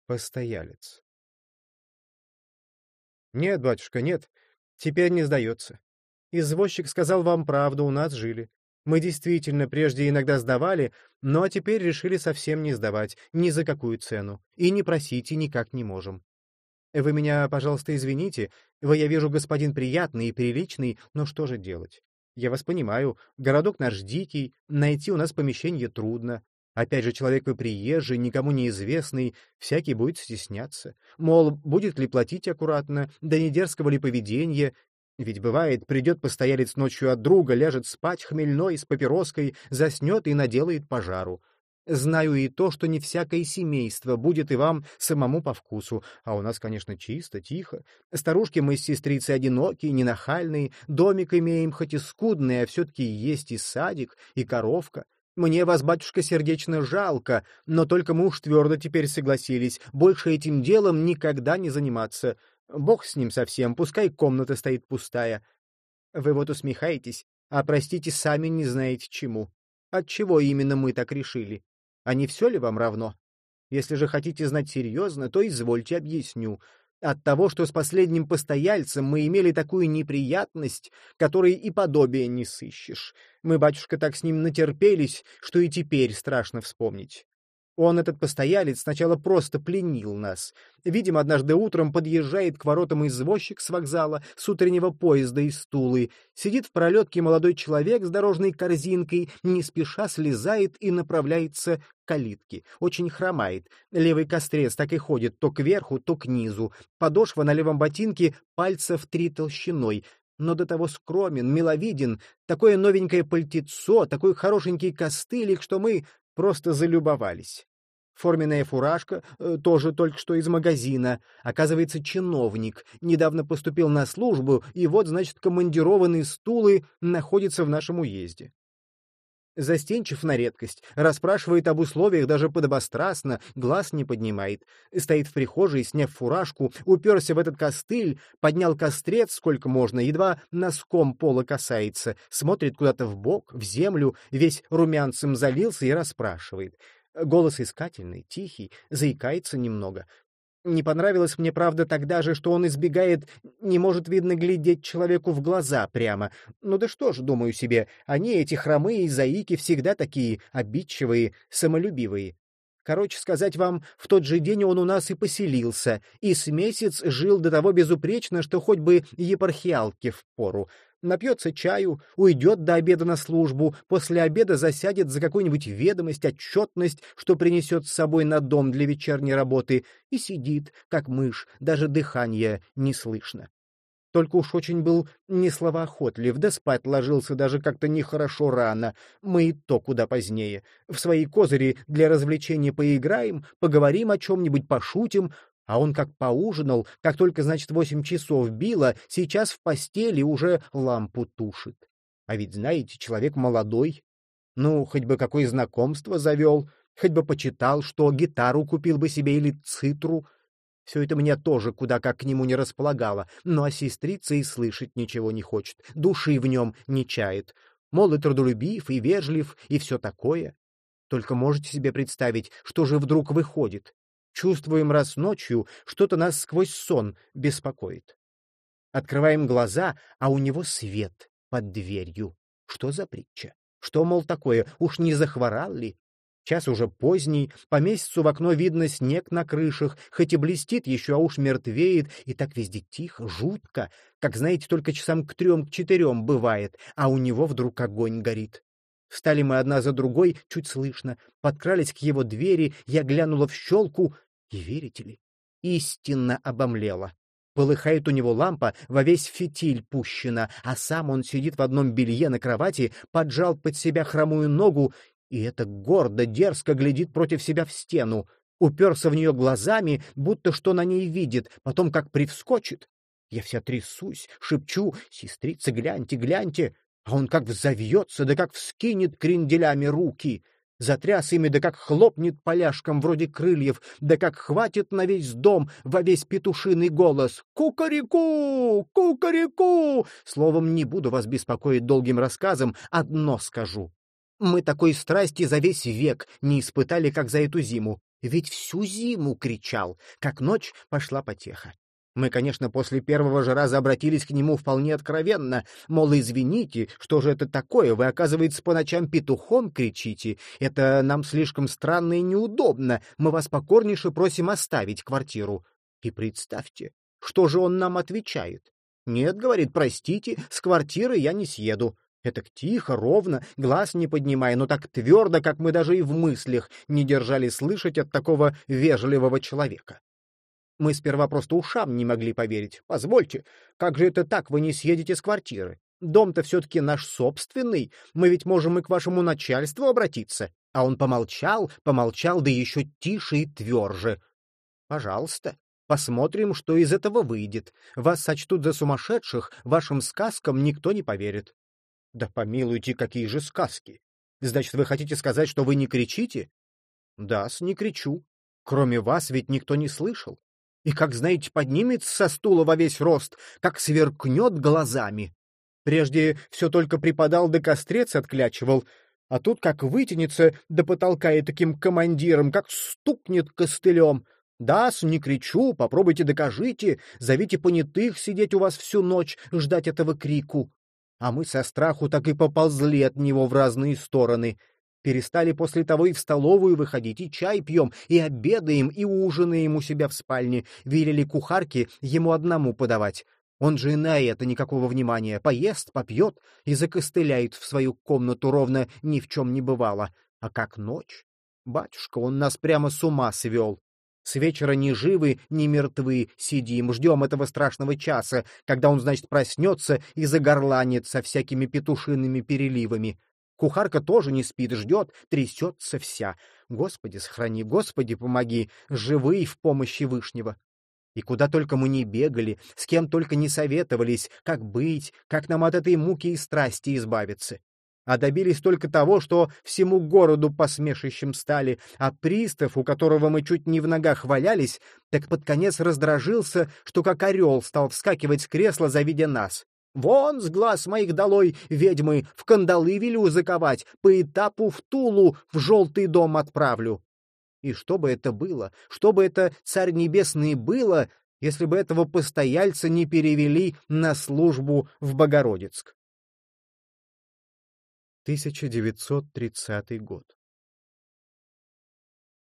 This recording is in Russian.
Постоялец. Нет, батюшка, нет, теперь не сдается. Извозчик сказал вам правду, у нас жили. Мы действительно прежде иногда сдавали, но теперь решили совсем не сдавать, ни за какую цену. И не просите никак не можем. Вы меня, пожалуйста, извините, вы, я вижу, господин приятный и приличный, но что же делать? Я вас понимаю, городок наш дикий, найти у нас помещение трудно. Опять же, человек вы приезжий, никому неизвестный, всякий будет стесняться. Мол, будет ли платить аккуратно, да не дерзкого ли поведения. Ведь бывает, придет постоялец ночью от друга, ляжет спать хмельной с папироской, заснет и наделает пожару. Знаю и то, что не всякое семейство будет и вам самому по вкусу, а у нас, конечно, чисто, тихо. Старушки мы с сестрицей одинокие, не нахальные, домик имеем хоть и скудный, а все-таки есть и садик, и коровка. Мне вас, батюшка, сердечно жалко, но только мы уж твердо теперь согласились, больше этим делом никогда не заниматься. Бог с ним совсем, пускай комната стоит пустая. Вы вот усмехаетесь, а, простите, сами не знаете чему. Отчего именно мы так решили? А не все ли вам равно? Если же хотите знать серьезно, то извольте объясню. От того, что с последним постояльцем мы имели такую неприятность, которой и подобия не сыщешь. Мы, батюшка, так с ним натерпелись, что и теперь страшно вспомнить. Он, этот постоялец, сначала просто пленил нас. Видим, однажды утром подъезжает к воротам извозчик с вокзала, с утреннего поезда из Тулы. Сидит в пролетке молодой человек с дорожной корзинкой, не спеша слезает и направляется к калитке. Очень хромает. Левый кострец так и ходит то кверху, то к низу. Подошва на левом ботинке пальцев 3 толщиной. Но до того скромен, миловиден, такое новенькое пальтецо, такой хорошенький костылик, что мы просто залюбовались. Форменная фуражка, тоже только что из магазина. Оказывается, чиновник. Недавно поступил на службу, и вот, значит, командированный с Тулы находится в нашем уезде. Застенчив на редкость, расспрашивает об условиях даже подобострастно, глаз не поднимает. Стоит в прихожей, сняв фуражку, уперся в этот костыль, поднял кострец сколько можно, едва носком пола касается, смотрит куда-то вбок, в землю, весь румянцем залился и расспрашивает. Голос искательный, тихий, заикается немного. Не понравилось мне, правда, тогда же, что он избегает, не может, видно, глядеть человеку в глаза прямо. Ну да что ж, думаю себе, они, эти хромые заики, всегда такие обидчивые, самолюбивые. Короче сказать вам, в тот же день он у нас и поселился, и с месяц жил до того безупречно, что хоть бы епархиалке впору. Напьется чаю, уйдет до обеда на службу, после обеда засядет за какую-нибудь ведомость, отчетность, что принесет с собой на дом для вечерней работы, и сидит, как мышь, даже дыхания не слышно. Только уж очень был несловоохотлив, да спать ложился даже как-то нехорошо рано, мы и то куда позднее. В свои козыри для развлечения поиграем, поговорим о чем-нибудь, пошутим, а он как поужинал, как только, значит, 8 часов било, сейчас в постели уже лампу тушит. А ведь, знаете, человек молодой. Ну, хоть бы какое знакомство завел, хоть бы почитал, что гитару купил бы себе или цитру. Все это меня тоже куда как к нему не располагало, ну а сестрица и слышать ничего не хочет, души в нем не чает. Мол, и трудолюбив, и вежлив, и все такое. Только можете себе представить, что же вдруг выходит? Чувствуем раз ночью, что-то нас сквозь сон беспокоит. Открываем глаза, а у него свет под дверью. Что за притча? Что, мол, такое? Уж не захворал ли? Час уже поздний, по месяцу в окно видно снег на крышах, хоть и блестит еще, а уж мертвеет, и так везде тихо, жутко, как, знаете, только часам к 3, к 4 бывает, а у него вдруг огонь горит. Встали мы одна за другой, чуть слышно, подкрались к его двери, я глянула в щелку, и, верите ли, истинно обомлела. Полыхает у него лампа, во весь фитиль пущена, а сам он сидит в одном белье на кровати, поджал под себя хромую ногу, и это гордо, дерзко глядит против себя в стену, уперся в нее глазами, будто что на ней видит, потом как привскочит. Я вся трясусь, шепчу: «Сестрица, гляньте, гляньте!» А он как взовьется, да как вскинет кренделями руки, затряс ими, да как хлопнет поляшком вроде крыльев, да как хватит на весь дом во весь петушиный голос: «Кукареку! Кукареку!» Словом, не буду вас беспокоить долгим рассказом, одно скажу. Мы такой страсти за весь век не испытали, как за эту зиму. Ведь всю зиму кричал, как ночь пошла потеха. Мы, конечно, после первого же раза обратились к нему вполне откровенно, мол, извините, что же это такое, вы, оказывается, по ночам петухом кричите, это нам слишком странно и неудобно, мы вас покорнейше просим оставить квартиру. И представьте, что же он нам отвечает? Нет, говорит, простите, с квартиры я не съеду. Это тихо, ровно, глаз не поднимая, но так твердо, как мы даже и в мыслях не держали слышать от такого вежливого человека. Мы сперва просто ушам не могли поверить. Позвольте, как же это так, вы не съедете с квартиры? Дом-то все-таки наш собственный, мы ведь можем и к вашему начальству обратиться. А он помолчал, помолчал, да еще тише и тверже. Пожалуйста, посмотрим, что из этого выйдет. Вас сочтут за сумасшедших, вашим сказкам никто не поверит. Да помилуйте, какие же сказки! Значит, вы хотите сказать, что вы не кричите? Да-с, не кричу. Кроме вас ведь никто не слышал. И, как знаете, поднимется со стула во весь рост, как сверкнет глазами. Прежде все только припадал да кострец отклячивал, а тут как вытянется до потолка и таким командиром, как стукнет костылем. Да-с, не кричу, попробуйте докажите, зовите понятых сидеть у вас всю ночь, ждать этого крику. А мы со страху так и поползли от него в разные стороны. Перестали после того и в столовую выходить, и чай пьем, и обедаем, и ужинаем у себя в спальне. Велели кухарке ему одному подавать. Он же и на это никакого внимания. Поест, попьет и закостыляет в свою комнату, ровно ни в чем не бывало. А как ночь? Батюшка, он нас прямо с ума свел. С вечера ни живы, ни мертвы сидим, ждем этого страшного часа, когда он, значит, проснется и загорланит со всякими петушиными переливами. Кухарка тоже не спит, ждет, трясется вся. Господи, сохрани, Господи, помоги, живы в помощи Вышнего. И куда только мы не бегали, с кем только не советовались, как быть, как нам от этой муки и страсти избавиться. А добились только того, что всему городу посмешищем стали, а пристав, у которого мы чуть не в ногах валялись, так под конец раздражился, что как орел стал вскакивать с кресла, завидя нас. «Вон с глаз моих долой, ведьмы, в кандалы велю заковать, по этапу в Тулу в желтый дом отправлю». И что бы это было, что бы это, царь небесный, было, если бы этого постояльца не перевели на службу в Богородицк? 1930 год.